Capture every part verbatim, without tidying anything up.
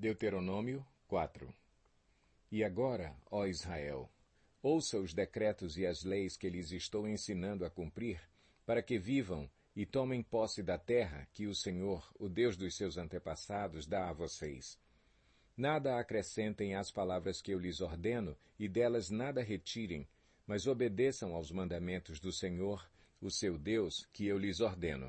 Deuteronômio quatro. E agora, ó Israel, ouça os decretos e as leis que lhes estou ensinando a cumprir, para que vivam e tomem posse da terra que o Senhor, o Deus dos seus antepassados, dá a vocês. Nada acrescentem às palavras que eu lhes ordeno, e delas nada retirem, mas obedeçam aos mandamentos do Senhor, o seu Deus, que eu lhes ordeno.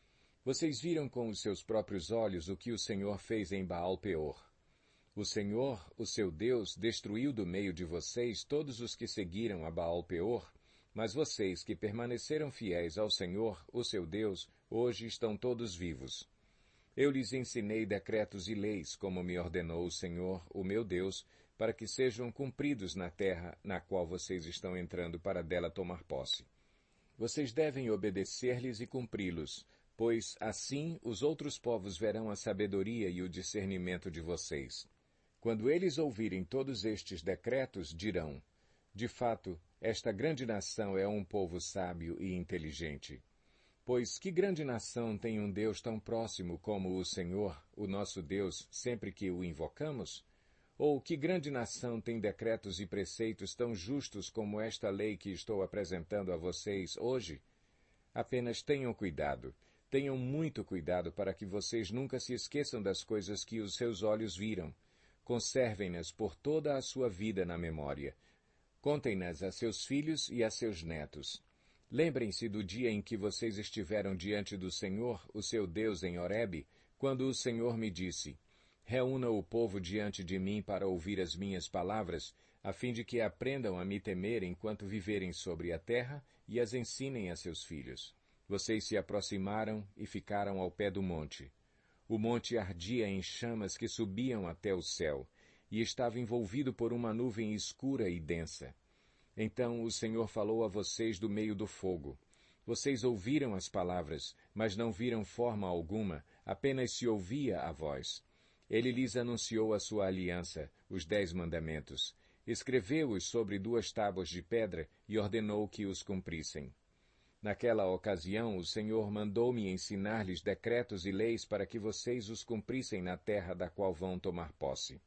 Vocês viram com os seus próprios olhos o que o Senhor fez em Baal-Peor. O Senhor, o seu Deus, destruiu do meio de vocês todos os que seguiram a Baal-Peor, mas vocês que permaneceram fiéis ao Senhor, o seu Deus, hoje estão todos vivos. Eu lhes ensinei decretos e leis, como me ordenou o Senhor, o meu Deus, para que sejam cumpridos na terra na qual vocês estão entrando para dela tomar posse. Vocês devem obedecer-lhes e cumpri-los, pois assim os outros povos verão a sabedoria e o discernimento de vocês. Quando eles ouvirem todos estes decretos, dirão, de fato, esta grande nação é um povo sábio e inteligente. Pois que grande nação tem um Deus tão próximo como o Senhor, o nosso Deus, sempre que o invocamos? Ou que grande nação tem decretos e preceitos tão justos como esta lei que estou apresentando a vocês hoje? Apenas tenham cuidado, tenham muito cuidado para que vocês nunca se esqueçam das coisas que os seus olhos viram. Conservem-nas por toda a sua vida na memória. Contem-nas a seus filhos e a seus netos. Lembrem-se do dia em que vocês estiveram diante do Senhor, o seu Deus, em Horebe, quando o Senhor me disse, reúna o povo diante de mim para ouvir as minhas palavras, a fim de que aprendam a me temer enquanto viverem sobre a terra e as ensinem a seus filhos. Vocês se aproximaram e ficaram ao pé do monte. O monte ardia em chamas que subiam até o céu, e estava envolvido por uma nuvem escura e densa. Então o Senhor falou a vocês do meio do fogo. Vocês ouviram as palavras, mas não viram forma alguma, apenas se ouvia a voz. Ele lhes anunciou a sua aliança, os dez mandamentos. Escreveu-os sobre duas tábuas de pedra e ordenou que os cumprissem. Naquela ocasião, o Senhor mandou-me ensinar-lhes decretos e leis para que vocês os cumprissem na terra da qual vão tomar posse.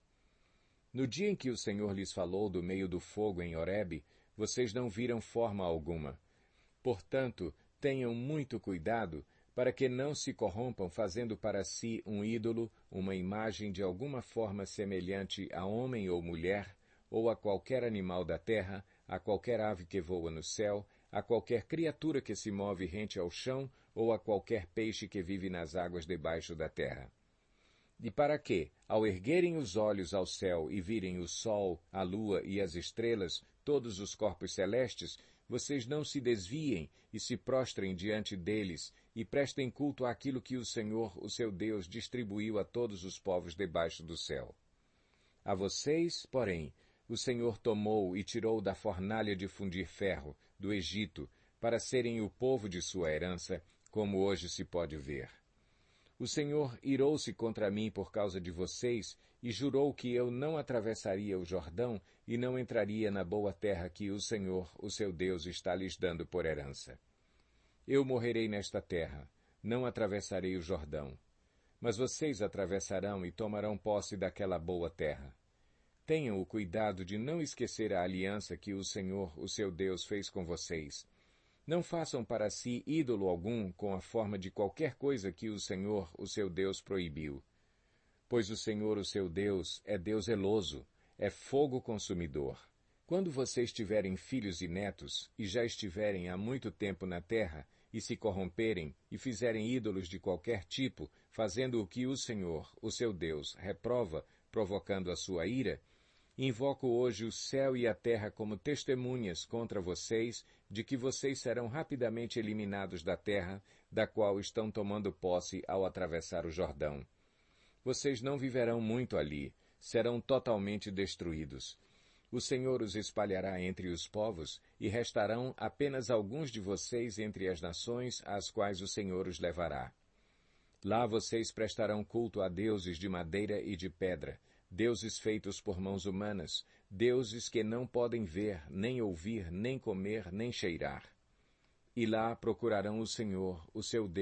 No dia em que o Senhor lhes falou do meio do fogo em Horebe, vocês não viram forma alguma. Portanto, tenham muito cuidado para que não se corrompam fazendo para si um ídolo, uma imagem de alguma forma semelhante a homem ou mulher, ou a qualquer animal da terra, a qualquer ave que voa no céu, a qualquer criatura que se move rente ao chão, ou a qualquer peixe que vive nas águas debaixo da terra. E para que, ao erguerem os olhos ao céu e virem o sol, a lua e as estrelas, todos os corpos celestes, vocês não se desviem e se prostrem diante deles e prestem culto àquilo que o Senhor, o seu Deus, distribuiu a todos os povos debaixo do céu. A vocês, porém, o Senhor tomou e tirou da fornalha de fundir ferro, do Egito, para serem o povo de sua herança, como hoje se pode ver. O Senhor irou-se contra mim por causa de vocês e jurou que eu não atravessaria o Jordão e não entraria na boa terra que o Senhor, o seu Deus, está lhes dando por herança. Eu morrerei nesta terra, não atravessarei o Jordão. Mas vocês atravessarão e tomarão posse daquela boa terra. Tenham o cuidado de não esquecer a aliança que o Senhor, o seu Deus, fez com vocês. Não façam para si ídolo algum com a forma de qualquer coisa que o Senhor, o seu Deus, proibiu. Pois o Senhor, o seu Deus, é Deus zeloso, é fogo consumidor. Quando vocês tiverem filhos e netos, e já estiverem há muito tempo na terra, e se corromperem, e fizerem ídolos de qualquer tipo, fazendo o que o Senhor, o seu Deus, reprova, provocando a sua ira, invoco hoje o céu e a terra como testemunhas contra vocês de que vocês serão rapidamente eliminados da terra, da qual estão tomando posse ao atravessar o Jordão. Vocês não viverão muito ali, serão totalmente destruídos. O Senhor os espalhará entre os povos, e restarão apenas alguns de vocês entre as nações às quais o Senhor os levará. Lá vocês prestarão culto a deuses de madeira e de pedra, deuses feitos por mãos humanas, deuses que não podem ver, nem ouvir, nem comer, nem cheirar. E lá procurarão o Senhor, o seu Deus,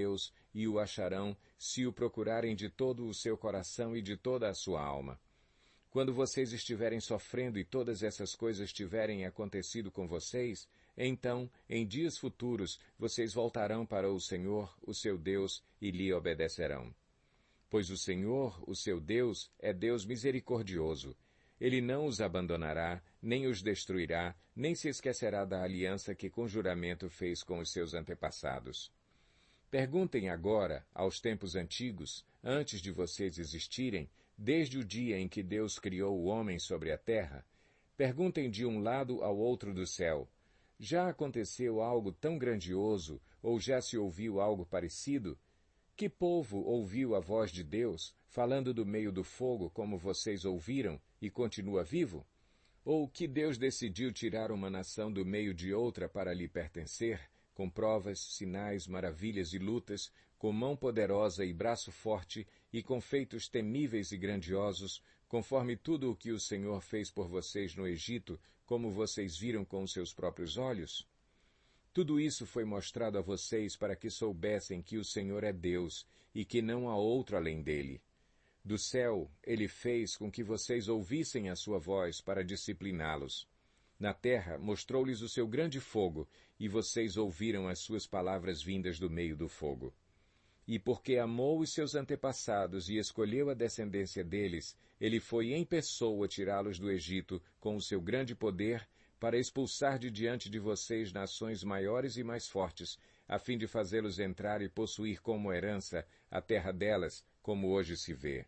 e o acharão, se o procurarem de todo o seu coração e de toda a sua alma. Quando vocês estiverem sofrendo e todas essas coisas tiverem acontecido com vocês, então, em dias futuros, vocês voltarão para o Senhor, o seu Deus, e lhe obedecerão. Pois o Senhor, o seu Deus, é Deus misericordioso. Ele não os abandonará, nem os destruirá, nem se esquecerá da aliança que com juramento fez com os seus antepassados. Perguntem agora, aos tempos antigos, antes de vocês existirem, desde o dia em que Deus criou o homem sobre a terra, perguntem de um lado ao outro do céu, já aconteceu algo tão grandioso, ou já se ouviu algo parecido? Que povo ouviu a voz de Deus, falando do meio do fogo como vocês ouviram, e continua vivo? Ou que Deus decidiu tirar uma nação do meio de outra para lhe pertencer, com provas, sinais, maravilhas e lutas, com mão poderosa e braço forte, e com feitos temíveis e grandiosos, conforme tudo o que o Senhor fez por vocês no Egito, como vocês viram com os seus próprios olhos? Tudo isso foi mostrado a vocês para que soubessem que o Senhor é Deus, e que não há outro além dele. Do céu, ele fez com que vocês ouvissem a sua voz para discipliná-los. Na terra, mostrou-lhes o seu grande fogo, e vocês ouviram as suas palavras vindas do meio do fogo. E porque amou os seus antepassados e escolheu a descendência deles, ele foi em pessoa tirá-los do Egito com o seu grande poder, para expulsar de diante de vocês nações maiores e mais fortes, a fim de fazê-los entrar e possuir como herança a terra delas, como hoje se vê.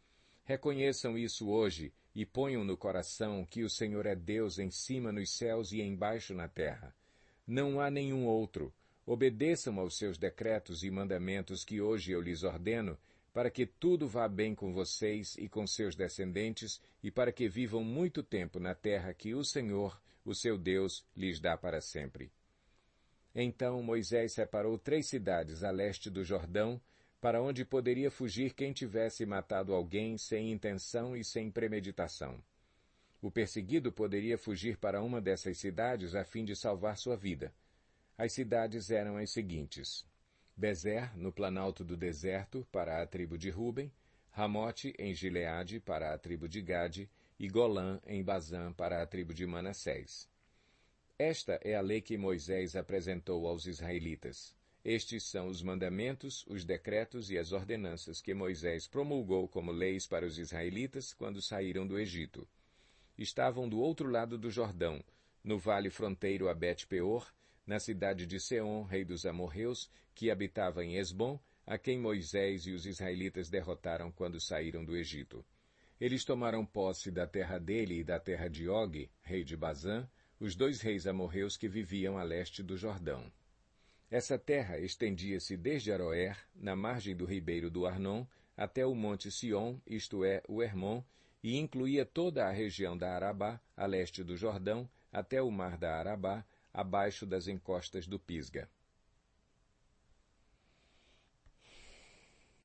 Reconheçam isso hoje e ponham no coração que o Senhor é Deus em cima nos céus e embaixo na terra. Não há nenhum outro. Obedeçam aos seus decretos e mandamentos que hoje eu lhes ordeno, para que tudo vá bem com vocês e com seus descendentes, e para que vivam muito tempo na terra que o Senhor, o seu Deus, lhes dá para sempre. Então Moisés separou três cidades a leste do Jordão, para onde poderia fugir quem tivesse matado alguém sem intenção e sem premeditação. O perseguido poderia fugir para uma dessas cidades a fim de salvar sua vida. As cidades eram as seguintes: Bezer, no planalto do deserto, para a tribo de Ruben, Ramote, em Gileade, para a tribo de Gade, e Golã, em Bazã, para a tribo de Manassés. Esta é a lei que Moisés apresentou aos israelitas. Estes são os mandamentos, os decretos e as ordenanças que Moisés promulgou como leis para os israelitas quando saíram do Egito. Estavam do outro lado do Jordão, no vale fronteiro a Bet-peor, na cidade de Seom, rei dos amorreus, que habitava em Esbom, a quem Moisés e os israelitas derrotaram quando saíram do Egito. Eles tomaram posse da terra dele e da terra de Og, rei de Bazã, os dois reis amorreus que viviam a leste do Jordão. Essa terra estendia-se desde Aroer, na margem do ribeiro do Arnon, até o monte Sion, isto é, o Hermon, e incluía toda a região da Arabá, a leste do Jordão, até o mar da Arabá, abaixo das encostas do Pisga.